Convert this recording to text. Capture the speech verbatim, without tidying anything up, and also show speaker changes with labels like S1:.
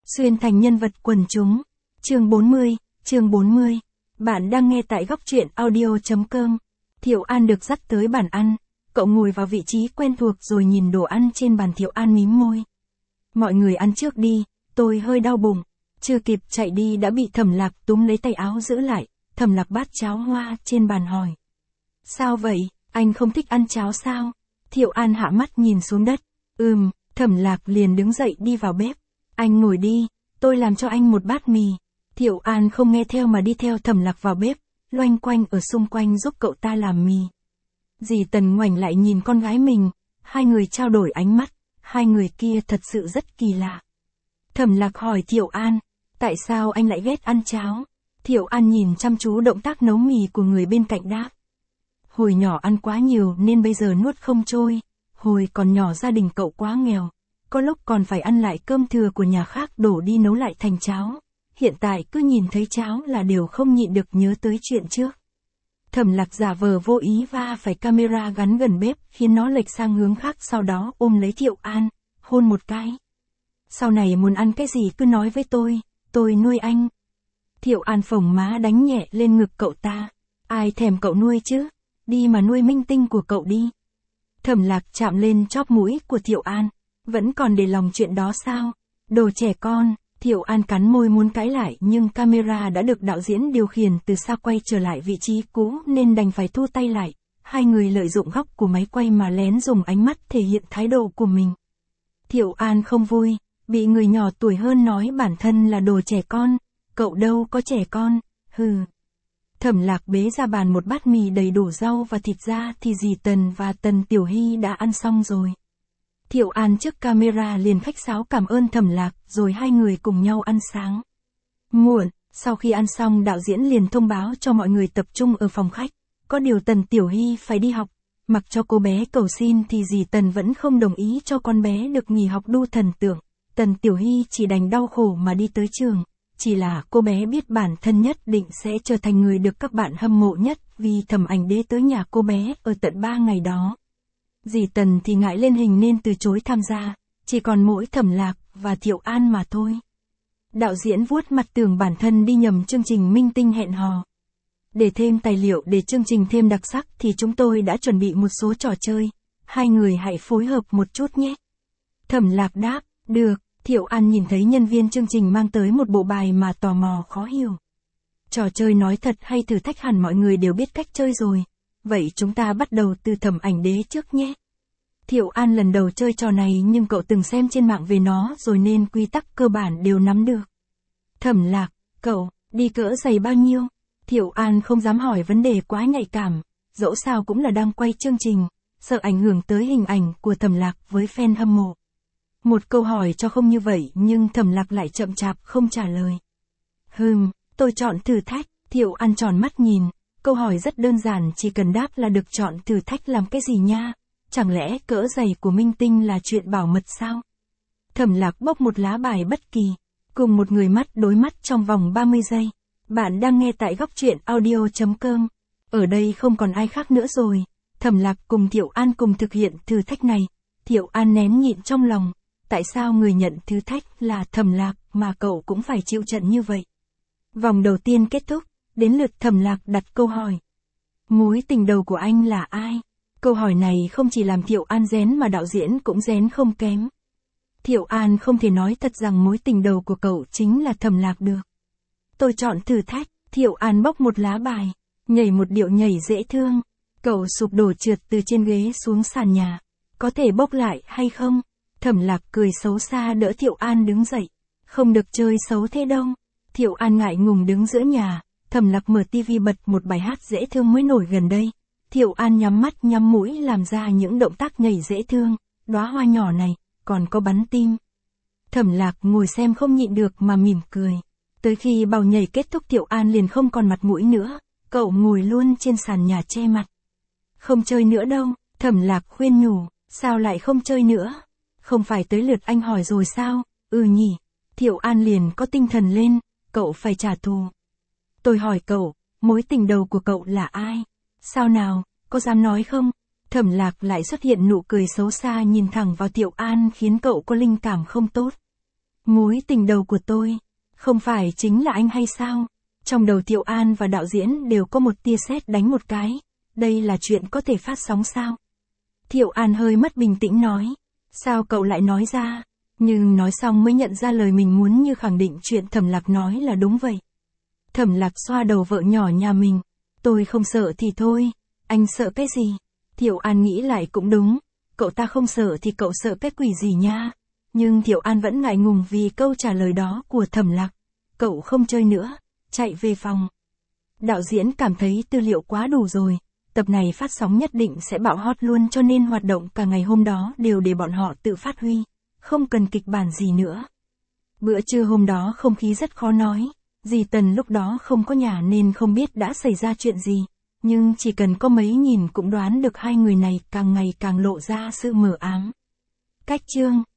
S1: Xuyên thành nhân vật quần chúng. Chương bốn mươi, chương bốn mươi. Bạn đang nghe tại góc truyện audio.com. Thiệu An được dắt tới bàn ăn. Cậu ngồi vào vị trí quen thuộc rồi nhìn đồ ăn trên bàn. Thiệu An mím môi. Mọi người ăn trước đi, tôi hơi đau bụng. Chưa kịp chạy đi đã bị Thẩm Lạc túm lấy tay áo giữ lại. Thẩm Lạc bát cháo hoa trên bàn hỏi. Sao vậy, anh không thích ăn cháo sao? Thiệu An hạ mắt nhìn xuống đất. Ừm, Thẩm Lạc liền đứng dậy đi vào bếp. Anh ngồi đi, tôi làm cho anh một bát mì. Thiệu An không nghe theo mà đi theo Thẩm Lạc vào bếp, loanh quanh ở xung quanh giúp cậu ta làm mì. Dì Tần ngoảnh lại nhìn con gái mình, hai người trao đổi ánh mắt, hai người kia thật sự rất kỳ lạ. Thẩm Lạc hỏi Thiệu An, tại sao anh lại ghét ăn cháo? Thiệu An nhìn chăm chú động tác nấu mì của người bên cạnh đáp. Hồi nhỏ ăn quá nhiều nên bây giờ nuốt không trôi, hồi còn nhỏ gia đình cậu quá nghèo, có lúc còn phải ăn lại cơm thừa của nhà khác đổ đi nấu lại thành cháo. Hiện tại cứ nhìn thấy cháo là đều không nhịn được nhớ tới chuyện trước. Thẩm Lạc giả vờ vô ý va phải camera gắn gần bếp khiến nó lệch sang hướng khác, sau đó ôm lấy Thiệu An, hôn một cái. Sau này muốn ăn cái gì cứ nói với tôi, tôi nuôi anh. Thiệu An phồng má đánh nhẹ lên ngực cậu ta. Ai thèm cậu nuôi chứ, đi mà nuôi minh tinh của cậu đi. Thẩm Lạc chạm lên chóp mũi của Thiệu An. Vẫn còn để lòng chuyện đó sao? Đồ trẻ con. Thiệu An cắn môi muốn cãi lại nhưng camera đã được đạo diễn điều khiển từ xa quay trở lại vị trí cũ nên đành phải thu tay lại. Hai người lợi dụng góc của máy quay mà lén dùng ánh mắt thể hiện thái độ của mình. Thiệu An không vui, bị người nhỏ tuổi hơn nói bản thân là đồ trẻ con. Cậu đâu có trẻ con, hừ. Thẩm Lạc bế ra bàn một bát mì đầy đủ rau và thịt, ra thì dì Tần và Tần Tiểu Hy đã ăn xong rồi. Thiệu An trước camera liền khách sáo cảm ơn Thẩm Lạc, rồi hai người cùng nhau ăn sáng. Muộn, sau khi ăn xong đạo diễn liền thông báo cho mọi người tập trung ở phòng khách. Có điều Tần Tiểu Hy phải đi học, mặc cho cô bé cầu xin thì dì Tần vẫn không đồng ý cho con bé được nghỉ học đu thần tượng. Tần Tiểu Hy chỉ đành đau khổ mà đi tới trường. Chỉ là cô bé biết bản thân nhất định sẽ trở thành người được các bạn hâm mộ nhất vì Thẩm Ảnh Đế tới nhà cô bé ở tận ba ngày đó. Dì Tần thì ngại lên hình nên từ chối tham gia, chỉ còn mỗi Thẩm Lạc và Thiệu An mà thôi. Đạo diễn vuốt mặt tưởng bản thân đi nhầm chương trình Minh Tinh Hẹn Hò. Để thêm tài liệu để chương trình thêm đặc sắc thì chúng tôi đã chuẩn bị một số trò chơi, hai người hãy phối hợp một chút nhé. Thẩm Lạc đáp, được. Thiệu An nhìn thấy nhân viên chương trình mang tới một bộ bài mà tò mò khó hiểu. Trò chơi nói thật hay thử thách hẳn mọi người đều biết cách chơi rồi. Vậy chúng ta bắt đầu từ Thẩm Ảnh Đế trước nhé. Thiệu An lần đầu chơi trò này nhưng cậu từng xem trên mạng về nó rồi nên quy tắc cơ bản đều nắm được. Thẩm Lạc, cậu, đi cỡ giày bao nhiêu? Thiệu An không dám hỏi vấn đề quá nhạy cảm, dẫu sao cũng là đang quay chương trình, sợ ảnh hưởng tới hình ảnh của Thẩm Lạc với fan hâm mộ. Một câu hỏi cho không như vậy nhưng Thẩm Lạc lại chậm chạp không trả lời. Hừm, tôi chọn thử thách. Thiệu An tròn mắt nhìn, câu hỏi rất đơn giản, chỉ cần đáp là được. Chọn thử thách làm cái gì nha? Chẳng lẽ cỡ giày của minh tinh là chuyện bảo mật sao? Thẩm Lạc bốc một lá bài bất kỳ, cùng một người mắt đối mắt trong vòng ba mươi giây. Bạn đang nghe tại góc truyện audio.com. Ở đây không còn ai khác nữa rồi. Thẩm Lạc cùng Thiệu An cùng thực hiện thử thách này. Thiệu An nén nhịn trong lòng. Tại sao người nhận thử thách là Thẩm Lạc mà cậu cũng phải chịu trận như vậy? Vòng đầu tiên kết thúc, đến lượt Thẩm Lạc đặt câu hỏi. Mối tình đầu của anh là ai? Câu hỏi này không chỉ làm Thiệu An rén mà đạo diễn cũng rén không kém. Thiệu An không thể nói thật rằng mối tình đầu của cậu chính là Thẩm Lạc được. Tôi chọn thử thách. Thiệu An bốc một lá bài, nhảy một điệu nhảy dễ thương. Cậu sụp đổ trượt từ trên ghế xuống sàn nhà. Có thể bốc lại hay không? Thẩm Lạc cười xấu xa đỡ Thiệu An đứng dậy. Không được chơi xấu thế đâu. Thiệu An ngại ngùng đứng giữa nhà. Thẩm Lạc mở tivi bật một bài hát dễ thương mới nổi gần đây. Thiệu An nhắm mắt nhắm mũi làm ra những động tác nhảy dễ thương. Đóa hoa nhỏ này, còn có bắn tim. Thẩm Lạc ngồi xem không nhịn được mà mỉm cười. Tới khi bào nhảy kết thúc Thiệu An liền không còn mặt mũi nữa. Cậu ngồi luôn trên sàn nhà che mặt. Không chơi nữa đâu. Thẩm Lạc khuyên nhủ. Sao lại không chơi nữa? Không phải tới lượt anh hỏi rồi sao? Ừ nhỉ. Thiệu An liền có tinh thần lên. Cậu phải trả thù. Tôi hỏi cậu, mối tình đầu của cậu là ai? Sao nào, có dám nói không? Thẩm Lạc lại xuất hiện nụ cười xấu xa nhìn thẳng vào Thiệu An khiến cậu có linh cảm không tốt. Mối tình đầu của tôi, không phải chính là anh hay sao? Trong đầu Thiệu An và đạo diễn đều có một tia sét đánh một cái. Đây là chuyện có thể phát sóng sao? Thiệu An hơi mất bình tĩnh nói. Sao cậu lại nói ra? Nhưng nói xong mới nhận ra lời mình muốn như khẳng định chuyện Thẩm Lạc nói là đúng vậy. Thẩm Lạc xoa đầu vợ nhỏ nhà mình. Tôi không sợ thì thôi, anh sợ cái gì? Thiệu An nghĩ lại cũng đúng, cậu ta không sợ thì cậu sợ cái quỷ gì nha? Nhưng Thiệu An vẫn ngại ngùng vì câu trả lời đó của Thẩm Lạc. Cậu không chơi nữa, chạy về phòng. Đạo diễn cảm thấy tư liệu quá đủ rồi, tập này phát sóng nhất định sẽ bạo hot luôn cho nên hoạt động cả ngày hôm đó đều để bọn họ tự phát huy, không cần kịch bản gì nữa. Bữa trưa hôm đó không khí rất khó nói, dì Tần lúc đó không có nhà nên không biết đã xảy ra chuyện gì, nhưng chỉ cần có mấy nhìn cũng đoán được hai người này càng ngày càng lộ ra sự mờ ám. Cách chương